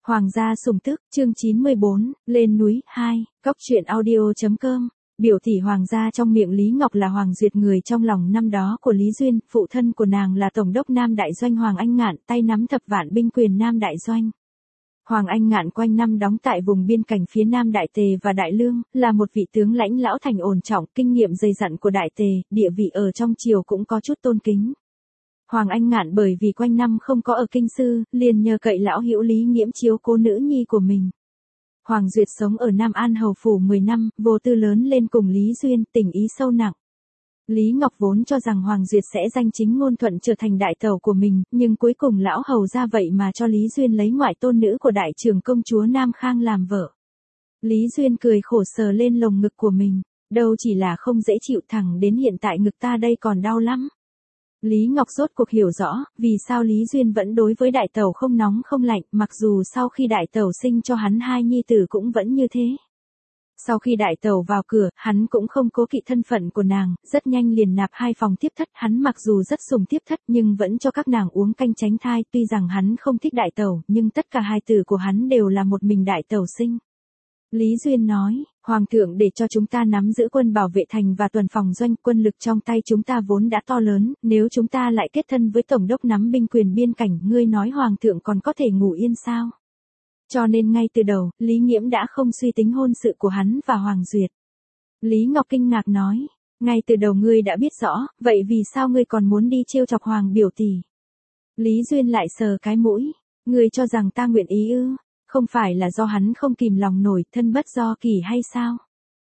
Hoàng gia sủng tức, chương 94, lên núi, 2, Cóc truyện audio.com. Biểu tỷ Hoàng gia trong miệng Lý Ngọc là Hoàng Duyệt, người trong lòng năm đó của Lý Duyên, phụ thân của nàng là Tổng đốc Nam Đại Doanh Hoàng Anh Ngạn, tay nắm thập vạn binh quyền Nam Đại Doanh. Hoàng Anh Ngạn quanh năm đóng tại vùng biên cảnh phía Nam Đại Tề và Đại Lương, là một vị tướng lãnh lão thành ổn trọng, kinh nghiệm dày dặn của Đại Tề, địa vị ở trong triều cũng có chút tôn kính. Hoàng Anh Ngạn bởi vì quanh năm không có ở kinh sư, liền nhờ cậy lão hữu Lý Nghiễm chiếu cố nữ nhi của mình. Hoàng Duyệt sống ở Nam An Hầu phủ 10 năm, vô tư lớn lên cùng Lý Duyên, tình ý sâu nặng. Lý Ngọc vốn cho rằng Hoàng Duyệt sẽ danh chính ngôn thuận trở thành đại tẩu của mình, nhưng cuối cùng lão hầu ra vậy mà cho Lý Duyên lấy ngoại tôn nữ của đại trưởng công chúa Nam Khang làm vợ. Lý Duyên cười khổ sờ lên lồng ngực của mình, đâu chỉ là không dễ chịu, thẳng đến hiện tại ngực ta đây còn đau lắm. Lý Ngọc rốt cuộc hiểu rõ, vì sao Lý Duyên vẫn đối với đại tẩu không nóng không lạnh, mặc dù sau khi đại tẩu sinh cho hắn hai nhi tử cũng vẫn như thế. Sau khi đại tẩu vào cửa, hắn cũng không cố kỵ thân phận của nàng, rất nhanh liền nạp 2 phòng tiếp thất, hắn mặc dù rất sủng tiếp thất nhưng vẫn cho các nàng uống canh tránh thai, tuy rằng hắn không thích đại tẩu, nhưng tất cả hài tử của hắn đều là một mình đại tẩu sinh. Lý Duyên nói, Hoàng thượng để cho chúng ta nắm giữ quân bảo vệ thành và tuần phòng doanh, quân lực trong tay chúng ta vốn đã to lớn, nếu chúng ta lại kết thân với tổng đốc nắm binh quyền biên cảnh, ngươi nói Hoàng thượng còn có thể ngủ yên sao? Cho nên ngay từ đầu, Lý Nghiễm đã không suy tính hôn sự của hắn và Hoàng Duyệt. Lý Ngọc kinh ngạc nói, ngay từ đầu ngươi đã biết rõ, vậy vì sao ngươi còn muốn đi trêu chọc Hoàng biểu tỷ? Lý Duyên lại sờ cái mũi, ngươi cho rằng ta nguyện ý ư? Không phải là do hắn không kìm lòng nổi, thân bất do kỳ hay sao?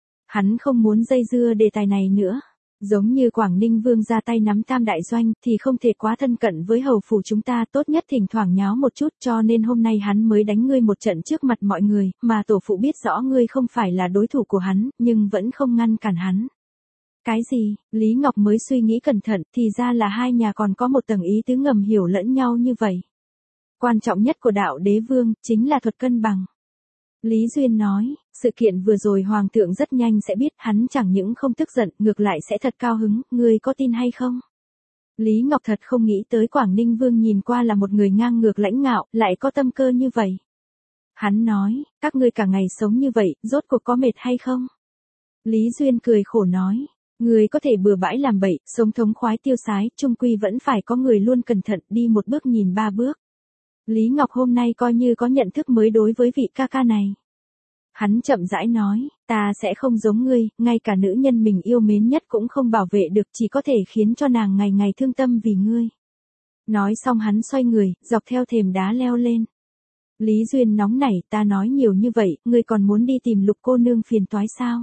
Hắn không muốn dây dưa đề tài này nữa. Giống như Quảng Ninh Vương ra tay nắm Tam Đại Doanh thì không thể quá thân cận với hầu phủ chúng ta, tốt nhất thỉnh thoảng nháo một chút, cho nên hôm nay hắn mới đánh ngươi một trận trước mặt mọi người, mà tổ phụ biết rõ ngươi không phải là đối thủ của hắn, nhưng vẫn không ngăn cản hắn. Cái gì? Lý Ngọc mới suy nghĩ cẩn thận, thì ra là hai nhà còn có một tầng ý tứ ngầm hiểu lẫn nhau như vậy. Quan trọng nhất của đạo đế vương, chính là thuật cân bằng. Lý Duyên nói, sự kiện vừa rồi Hoàng thượng rất nhanh sẽ biết, hắn chẳng những không tức giận, ngược lại sẽ thật cao hứng, ngươi có tin hay không? Lý Ngọc thật không nghĩ tới Quảng Ninh Vương nhìn qua là một người ngang ngược lãnh ngạo, lại có tâm cơ như vậy. Hắn nói, các ngươi cả ngày sống như vậy, rốt cuộc có mệt hay không? Lý Duyên cười khổ nói, ngươi có thể bừa bãi làm bậy, sống thống khoái tiêu sái, chung quy vẫn phải có người luôn cẩn thận, đi một bước nhìn 3 bước. Lý Ngọc hôm nay coi như có nhận thức mới đối với vị ca ca này. Hắn chậm rãi nói, ta sẽ không giống ngươi, ngay cả nữ nhân mình yêu mến nhất cũng không bảo vệ được, chỉ có thể khiến cho nàng ngày ngày thương tâm vì ngươi. Nói xong hắn xoay người, dọc theo thềm đá leo lên. Lý Duyên nóng nảy, ta nói nhiều như vậy, ngươi còn muốn đi tìm Lục cô nương phiền toái sao?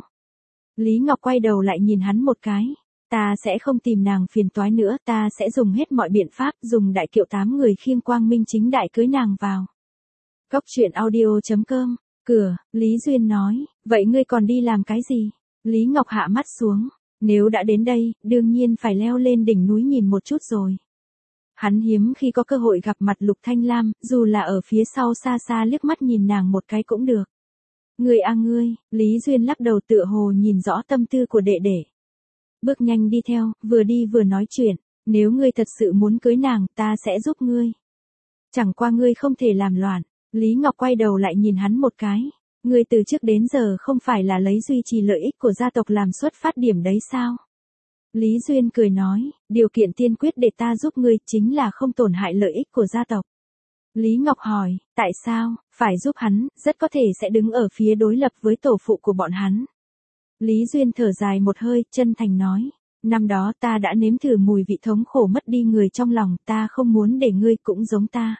Lý Ngọc quay đầu lại nhìn hắn một cái. Ta sẽ không tìm nàng phiền toái nữa, ta sẽ dùng hết mọi biện pháp, dùng đại kiệu 8 người khiêng quang minh chính đại cưới nàng vào. Cóc truyện audio.com. Cửa, Lý Duyên nói, vậy ngươi còn đi làm cái gì? Lý Ngọc hạ mắt xuống, nếu đã đến đây, đương nhiên phải leo lên đỉnh núi nhìn một chút rồi. Hắn hiếm khi có cơ hội gặp mặt Lục Thanh Lam, dù là ở phía sau xa xa liếc mắt nhìn nàng một cái cũng được. Ngươi à ngươi, Lý Duyên lắc đầu tựa hồ nhìn rõ tâm tư của đệ đệ. Bước nhanh đi theo, vừa đi vừa nói chuyện, nếu ngươi thật sự muốn cưới nàng, ta sẽ giúp ngươi. Chẳng qua ngươi không thể làm loạn. Lý Ngọc quay đầu lại nhìn hắn một cái, ngươi từ trước đến giờ không phải là lấy duy trì lợi ích của gia tộc làm xuất phát điểm đấy sao? Lý Duyên cười nói, điều kiện tiên quyết để ta giúp ngươi chính là không tổn hại lợi ích của gia tộc. Lý Ngọc hỏi, tại sao, phải giúp hắn, rất có thể sẽ đứng ở phía đối lập với tổ phụ của bọn hắn. Lý Duyên thở dài một hơi, chân thành nói, năm đó ta đã nếm thử mùi vị thống khổ mất đi người trong lòng, ta không muốn để ngươi cũng giống ta.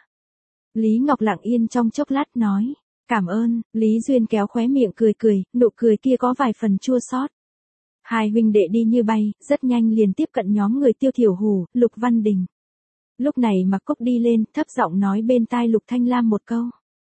Lý Ngọc lặng yên trong chốc lát nói, cảm ơn. Lý Duyên kéo khóe miệng cười cười, nụ cười kia có vài phần chua xót. Hai huynh đệ đi như bay, rất nhanh liền tiếp cận nhóm người Tiêu Thiểu Hủ, Lục Văn Đình. Lúc này Mạc Cúc đi lên, thấp giọng nói bên tai Lục Thanh Lam một câu.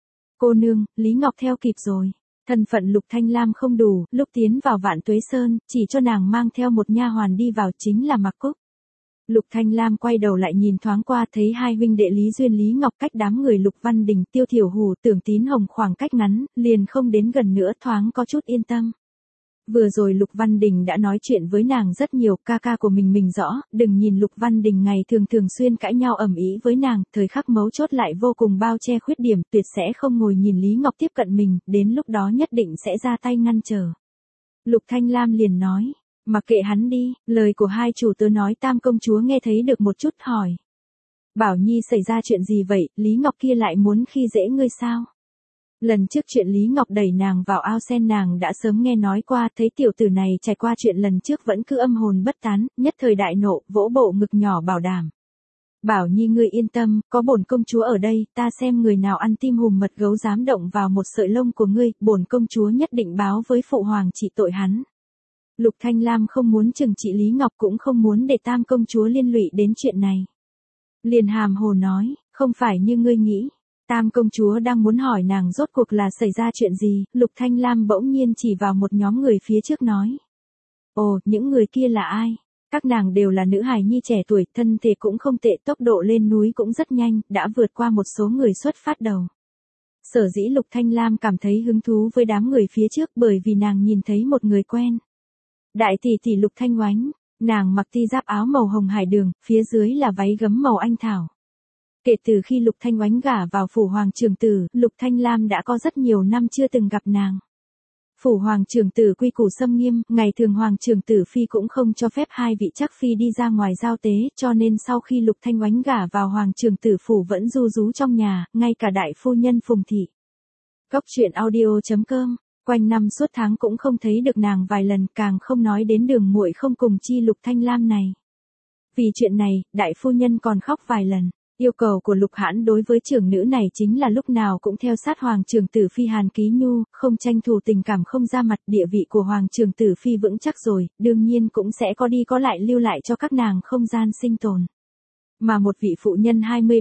Cô nương, Lý Ngọc theo kịp rồi. Thân phận Lục Thanh Lam không đủ, lúc tiến vào Vạn Tuế Sơn, chỉ cho nàng mang theo một nha hoàn đi vào chính là Mạc Cúc. Lục Thanh Lam quay đầu lại nhìn thoáng qua thấy hai huynh đệ Lý Duyên Lý Ngọc cách đám người Lục Văn Đình Tiêu Thiểu Hủ Tưởng Tín Hồng khoảng cách ngắn, liền không đến gần nữa, thoáng có chút yên tâm. Vừa rồi Lục Văn Đình đã nói chuyện với nàng rất nhiều, ca ca của mình rõ, đừng nhìn Lục Văn Đình ngày thường thường xuyên cãi nhau ầm ĩ với nàng, thời khắc mấu chốt lại vô cùng bao che khuyết điểm, tuyệt sẽ không ngồi nhìn Lý Ngọc tiếp cận mình, đến lúc đó nhất định sẽ ra tay ngăn trở. Lục Thanh Lam liền nói, mặc kệ hắn đi, lời của hai chủ tớ nói Tam công chúa nghe thấy được một chút hỏi. Bảo Nhi xảy ra chuyện gì vậy, Lý Ngọc kia lại muốn khi dễ ngươi sao? Lần trước chuyện Lý Ngọc đẩy nàng vào ao sen nàng đã sớm nghe nói qua, thấy tiểu tử này trải qua chuyện lần trước vẫn cứ âm hồn bất tán, nhất thời đại nộ, vỗ bộ ngực nhỏ bảo đảm. Bảo Nhi ngươi yên tâm, có bổn công chúa ở đây, ta xem người nào ăn tim hùm mật gấu dám động vào một sợi lông của ngươi, bổn công chúa nhất định báo với phụ hoàng trị tội hắn. Lục Thanh Lam không muốn trừng trị Lý Ngọc cũng không muốn để Tam công chúa liên lụy đến chuyện này. Liền hàm hồ nói, không phải như ngươi nghĩ. Tam công chúa đang muốn hỏi nàng rốt cuộc là xảy ra chuyện gì, Lục Thanh Lam bỗng nhiên chỉ vào một nhóm người phía trước nói. Ồ, những người kia là ai? Các nàng đều là nữ hài nhi trẻ tuổi, thân thể cũng không tệ, tốc độ lên núi cũng rất nhanh, đã vượt qua một số người xuất phát đầu. Sở dĩ Lục Thanh Lam cảm thấy hứng thú với đám người phía trước bởi vì nàng nhìn thấy một người quen. Đại tỷ tỷ Lục Thanh Oánh, nàng mặc ti giáp áo màu hồng hải đường, phía dưới là váy gấm màu anh thảo. Kể từ khi Lục Thanh Oánh gả vào phủ hoàng trưởng tử, Lục Thanh Lam đã có rất nhiều năm chưa từng gặp nàng. Phủ hoàng trưởng tử quy củ xâm nghiêm, ngày thường hoàng trưởng tử phi cũng không cho phép hai vị chắc phi đi ra ngoài giao tế, cho nên sau khi Lục Thanh Oánh gả vào hoàng trưởng tử phủ vẫn ru rú trong nhà, ngay cả đại phu nhân Phùng thị. Cốc truyện audio.com, quanh năm suốt tháng cũng không thấy được nàng vài lần, càng không nói đến đường muội không cùng chi Lục Thanh Lam này. Vì chuyện này, đại phu nhân còn khóc vài lần. Yêu cầu của Lục Hãn đối với trưởng nữ này chính là lúc nào cũng theo sát hoàng trưởng tử phi Hàn Ký Nhu, không tranh thủ tình cảm không ra mặt, địa vị của hoàng trưởng tử phi vững chắc rồi, đương nhiên cũng sẽ có đi có lại lưu lại cho các nàng không gian sinh tồn. Mà một vị phụ nhân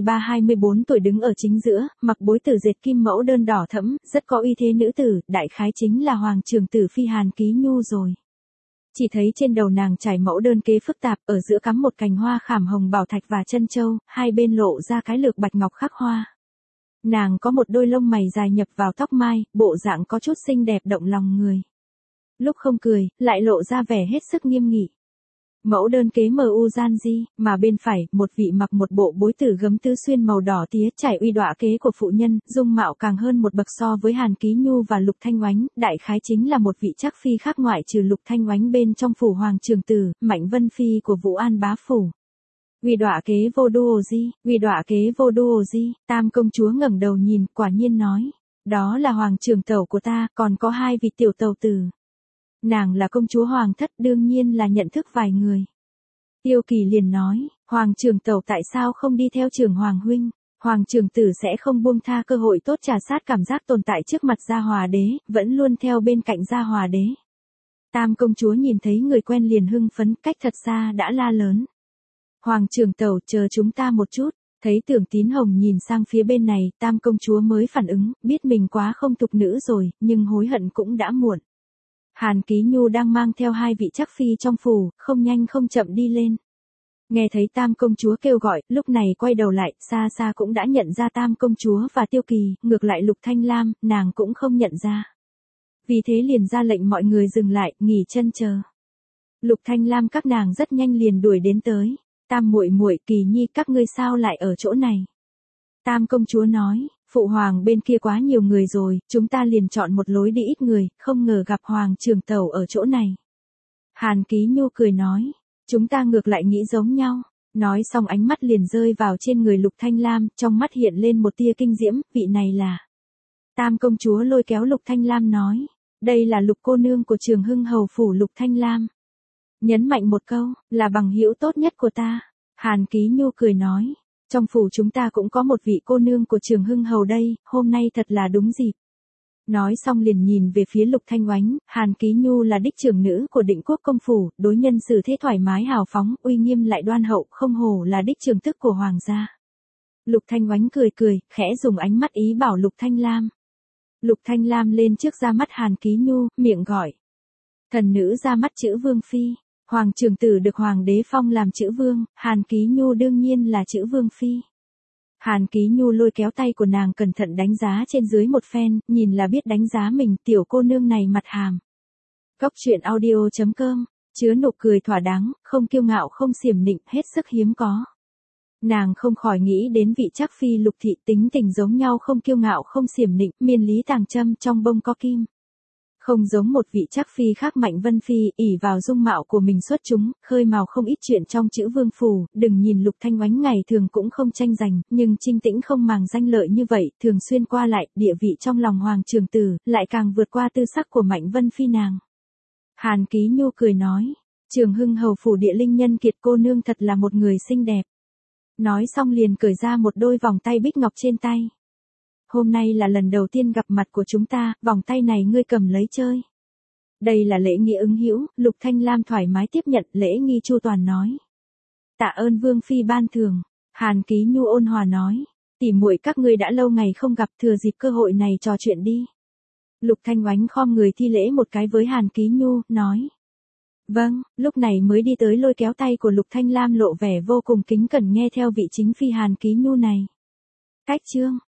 23-24 tuổi đứng ở chính giữa, mặc bối tử dệt kim mẫu đơn đỏ thẫm, rất có uy thế nữ tử, đại khái chính là hoàng trưởng tử phi Hàn Ký Nhu rồi. Chỉ thấy trên đầu nàng trải mẫu đơn kế phức tạp, ở giữa cắm một cành hoa khảm hồng bảo thạch và chân châu, hai bên lộ ra cái lược bạch ngọc khắc hoa. Nàng có một đôi lông mày dài nhập vào tóc mai, bộ dạng có chút xinh đẹp động lòng người. Lúc không cười, lại lộ ra vẻ hết sức nghiêm nghị. Mẫu đơn kế mu gian di, mà bên phải, một vị mặc một bộ bối tử gấm tứ xuyên màu đỏ tía trải uy đọa kế của phụ nhân, dung mạo càng hơn một bậc so với Hàn Ký Nhu và Lục Thanh Oánh, đại khái chính là một vị chắc phi khác ngoại trừ Lục Thanh Oánh bên trong phủ hoàng trưởng tử, Mạnh Vân Phi của Vũ An bá phủ. Uy đọa kế vô đô di, uy đọa kế vô đô di, Tam công chúa ngẩng đầu nhìn, quả nhiên nói, đó là hoàng trưởng tẩu của ta, còn có hai vị tiểu tẩu tử. Nàng là công chúa hoàng thất đương nhiên là nhận thức vài người. Tiêu Kỳ liền nói, hoàng trưởng tẩu tại sao không đi theo trưởng hoàng huynh, hoàng trưởng tử sẽ không buông tha cơ hội tốt trà sát cảm giác tồn tại trước mặt Gia Hòa đế, vẫn luôn theo bên cạnh Gia Hòa đế. Tam công chúa nhìn thấy người quen liền hưng phấn, cách thật xa đã la lớn. Hoàng trưởng tẩu chờ chúng ta một chút, thấy Tưởng Tín Hồng nhìn sang phía bên này, Tam công chúa mới phản ứng, biết mình quá không tục nữ rồi, nhưng hối hận cũng đã muộn. Hàn Ký Nhu đang mang theo hai vị chắc phi trong phủ, không nhanh không chậm đi lên. Nghe thấy Tam công chúa kêu gọi, lúc này quay đầu lại, xa xa cũng đã nhận ra Tam công chúa và Tiêu Kỳ, ngược lại Lục Thanh Lam, nàng cũng không nhận ra. Vì thế liền ra lệnh mọi người dừng lại, nghỉ chân chờ. Lục Thanh Lam các nàng rất nhanh liền đuổi đến tới. Tam muội muội, Kỳ Nhi các ngươi sao lại ở chỗ này? Tam công chúa nói, phụ hoàng bên kia quá nhiều người rồi, chúng ta liền chọn một lối đi ít người, không ngờ gặp hoàng trưởng tẩu ở chỗ này. Hàn Ký Nhu cười nói, chúng ta ngược lại nghĩ giống nhau. Nói xong ánh mắt liền rơi vào trên người Lục Thanh Lam, trong mắt hiện lên một tia kinh diễm, vị này là. Tam công chúa lôi kéo Lục Thanh Lam nói, đây là Lục cô nương của Trường Hưng hầu phủ Lục Thanh Lam. Nhấn mạnh một câu, là bằng hữu tốt nhất của ta. Hàn Ký Nhu cười nói, trong phủ chúng ta cũng có một vị cô nương của Trường Hưng hầu đây, hôm nay thật là đúng dịp. Nói xong liền nhìn về phía Lục Thanh Oánh, Hàn Ký Nhu là đích trưởng nữ của Định Quốc công phủ, đối nhân xử thế thoải mái hào phóng, uy nghiêm lại đoan hậu, không hổ là đích trưởng tức của hoàng gia. Lục Thanh Oánh cười cười, khẽ dùng ánh mắt ý bảo Lục Thanh Lam. Lục Thanh Lam lên trước ra mắt Hàn Ký Nhu, miệng gọi. Thần nữ ra mắt chữ vương phi, hoàng trưởng tử được hoàng đế phong làm chữ vương, Hàn Ký Nhu đương nhiên là chữ vương phi. Hàn Ký Nhu lôi kéo tay của nàng cẩn thận đánh giá trên dưới một phen, nhìn là biết đánh giá mình, tiểu cô nương này mặt hàm. Cóc truyện audio.com, chứa nụ cười thỏa đáng, không kiêu ngạo không xiểm nịnh, hết sức hiếm có. Nàng không khỏi nghĩ đến vị Trác phi Lục thị, tính tình giống nhau, không kiêu ngạo không xiểm nịnh, miên lý tàng châm trong bông có kim. Không giống một vị Trác phi khác Mạnh Vân Phi, ỷ vào dung mạo của mình xuất chúng, khơi mào không ít chuyện trong chữ vương phủ. Đừng nhìn Lục Thanh Oánh ngày thường cũng không tranh giành, nhưng Trinh Tĩnh không màng danh lợi như vậy, thường xuyên qua lại, địa vị trong lòng hoàng trường tử, lại càng vượt qua tư sắc của Mạnh Vân Phi nàng. Hàn Ký Nhu cười nói, Trường Hưng hầu phủ địa linh nhân kiệt cô nương thật là một người xinh đẹp. Nói xong liền cởi ra một đôi vòng tay bích ngọc trên tay. Hôm nay là lần đầu tiên gặp mặt của chúng ta, vòng tay này ngươi cầm lấy chơi. Đây là lễ nghi ứng hữu, Lục Thanh Lam thoải mái tiếp nhận, lễ nghi chu toàn nói. Tạ ơn Vương Phi ban thưởng. Hàn Ký Nhu ôn hòa nói, tỉ muội các ngươi đã lâu ngày không gặp, thừa dịp cơ hội này trò chuyện đi. Lục Thanh Oánh khom người thi lễ một cái với Hàn Ký Nhu, nói. Vâng, lúc này mới đi tới lôi kéo tay của Lục Thanh Lam lộ vẻ vô cùng kính cẩn nghe theo vị chính phi Hàn Ký Nhu này. Cách chương.